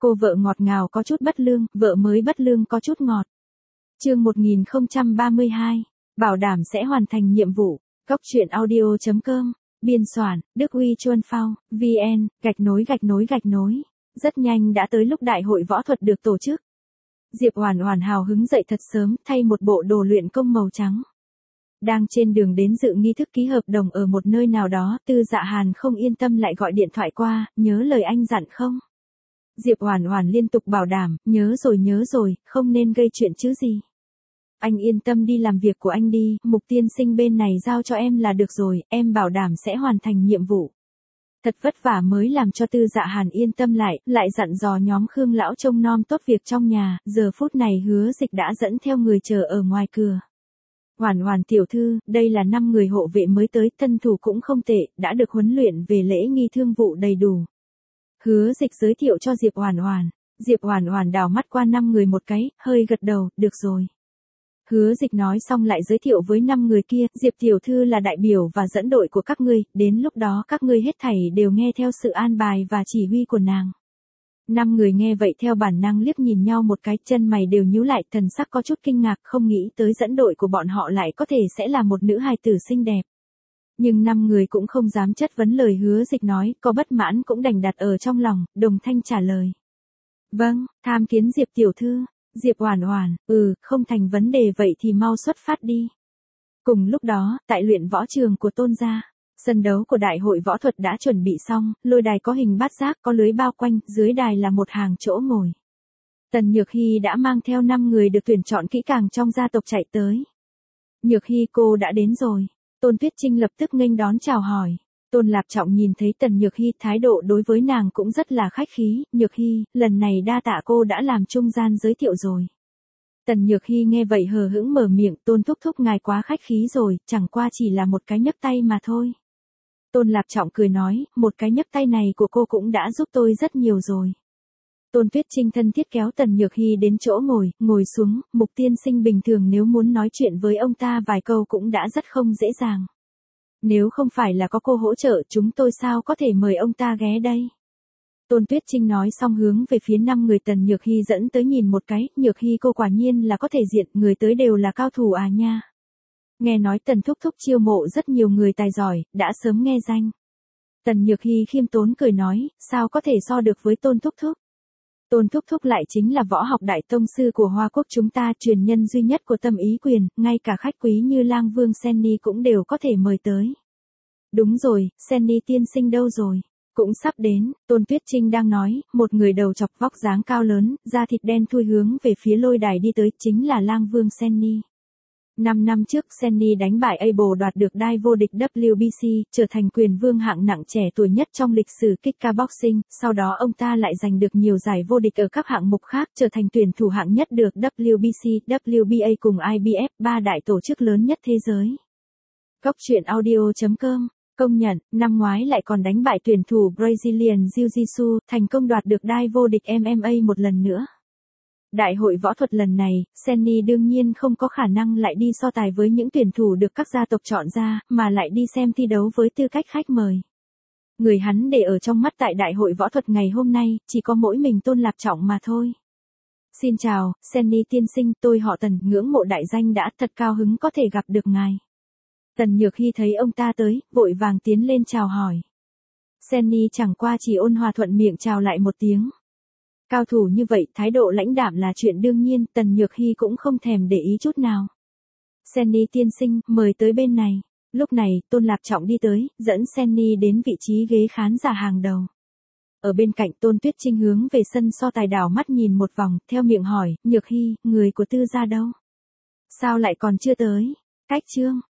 Cô vợ ngọt ngào có chút bất lương, vợ mới bất lương có chút ngọt. Chương 1032, bảo đảm sẽ hoàn thành nhiệm vụ. Cốc truyện audio.com, biên soạn, Đức Uy Chuân Phao, VN, _. Rất nhanh đã tới lúc đại hội võ thuật được tổ chức. Diệp Oản Oản hào hứng dậy thật sớm, thay một bộ đồ luyện công màu trắng. Đang trên đường đến dự nghi thức ký hợp đồng ở một nơi nào đó, Tư Dạ Hàn không yên tâm lại gọi điện thoại qua, nhớ lời anh dặn không? Diệp Oản Oản liên tục bảo đảm, nhớ rồi, không nên gây chuyện chứ gì. Anh yên tâm đi làm việc của anh đi, Mục tiên sinh bên này giao cho em là được rồi, em bảo đảm sẽ hoàn thành nhiệm vụ. Thật vất vả mới làm cho Tư Dạ Hàn yên tâm lại dặn dò nhóm Khương lão trông nom tốt việc trong nhà, giờ phút này Hứa Dịch đã dẫn theo người chờ ở ngoài cửa. Oản Oản tiểu thư, đây là 5 người hộ vệ mới tới, thân thủ cũng không tệ, đã được huấn luyện về lễ nghi thương vụ đầy đủ. Hứa Dịch giới thiệu cho Diệp Oản Oản. Diệp Oản Oản đảo mắt qua 5 người một cái, hơi gật đầu, được rồi. Hứa Dịch nói xong lại giới thiệu với 5 người kia, Diệp tiểu thư là đại biểu và dẫn đội của các ngươi, đến lúc đó các ngươi hết thảy đều nghe theo sự an bài và chỉ huy của nàng. 5 người nghe vậy theo bản năng liếc nhìn nhau một cái, chân mày đều nhíu lại, thần sắc có chút kinh ngạc, không nghĩ tới dẫn đội của bọn họ lại có thể sẽ là một nữ hài tử xinh đẹp. Nhưng 5 người cũng không dám chất vấn lời Hứa Dịch nói, có bất mãn cũng đành đặt ở trong lòng, đồng thanh trả lời. Vâng, tham kiến Diệp tiểu thư. Diệp Oản Oản, không thành vấn đề vậy thì mau xuất phát đi. Cùng lúc đó, tại luyện võ trường của Tôn gia, sân đấu của đại hội võ thuật đã chuẩn bị xong, lôi đài có hình bát giác, có lưới bao quanh, dưới đài là một hàng chỗ ngồi. Tần Nhược Hi đã mang theo 5 người được tuyển chọn kỹ càng trong gia tộc chạy tới. Nhược Hi cô đã đến rồi. Tôn Tuyết Trinh lập tức nghênh đón chào hỏi. Tôn Lạp Trọng nhìn thấy Tần Nhược Hi, thái độ đối với nàng cũng rất là khách khí, Nhược Hi, lần này đa tạ cô đã làm trung gian giới thiệu rồi. Tần Nhược Hi nghe vậy hờ hững mở miệng, Tôn thúc thúc ngài quá khách khí rồi, chẳng qua chỉ là một cái nhấc tay mà thôi. Tôn Lạp Trọng cười nói, một cái nhấc tay này của cô cũng đã giúp tôi rất nhiều rồi. Tôn Tuyết Trinh thân thiết kéo Tần Nhược Hi đến chỗ ngồi xuống, Mục tiên sinh bình thường nếu muốn nói chuyện với ông ta vài câu cũng đã rất không dễ dàng. Nếu không phải là có cô hỗ trợ chúng tôi sao có thể mời ông ta ghé đây. Tôn Tuyết Trinh nói xong hướng về phía 5 người Tần Nhược Hi dẫn tới nhìn một cái, Nhược Hi cô quả nhiên là có thể diện, người tới đều là cao thủ à nha. Nghe nói Tần thúc thúc chiêu mộ rất nhiều người tài giỏi, đã sớm nghe danh. Tần Nhược Hi khiêm tốn cười nói, sao có thể so được với Tôn thúc thúc. Tôn thúc thúc lại chính là võ học đại tông sư của Hoa Quốc chúng ta, truyền nhân duy nhất của Tâm Ý Quyền, ngay cả khách quý như Lang Vương Senny cũng đều có thể mời tới. Đúng rồi, Senny tiên sinh đâu rồi? Cũng sắp đến, Tôn Tuyết Trinh đang nói, một người đầu chọc vóc dáng cao lớn, da thịt đen thui hướng về phía lôi đài đi tới, chính là Lang Vương Senny. 5 năm trước Senny đánh bại Abel đoạt được đai vô địch WBC, trở thành quyền vương hạng nặng trẻ tuổi nhất trong lịch sử kickboxing, sau đó ông ta lại giành được nhiều giải vô địch ở các hạng mục khác, trở thành tuyển thủ hạng nhất được WBC, WBA cùng IBF, 3 đại tổ chức lớn nhất thế giới. Cốc truyện audio.com, công nhận, năm ngoái lại còn đánh bại tuyển thủ Brazilian Jiu-Jitsu, thành công đoạt được đai vô địch MMA một lần nữa. Đại hội võ thuật lần này, Senny đương nhiên không có khả năng lại đi so tài với những tuyển thủ được các gia tộc chọn ra, mà lại đi xem thi đấu với tư cách khách mời. Người hắn để ở trong mắt tại đại hội võ thuật ngày hôm nay, chỉ có mỗi mình Tôn Lạp Trọng mà thôi. Xin chào, Senny tiên sinh, tôi họ Tần, ngưỡng mộ đại danh đã, thật cao hứng có thể gặp được ngài. Tần Nhược Hi thấy ông ta tới, vội vàng tiến lên chào hỏi. Senny chẳng qua chỉ ôn hòa thuận miệng chào lại một tiếng. Cao thủ như vậy, thái độ lãnh đạm là chuyện đương nhiên, Tần Nhược Hi cũng không thèm để ý chút nào. Senny tiên sinh, mời tới bên này. Lúc này, Tôn Lạp Trọng đi tới, dẫn Senny đến vị trí ghế khán giả hàng đầu. Ở bên cạnh Tôn Tuyết Trinh hướng về sân so tài đảo mắt nhìn một vòng, theo miệng hỏi, Nhược Hi, người của Tư gia đâu? Sao lại còn chưa tới? Cách trương,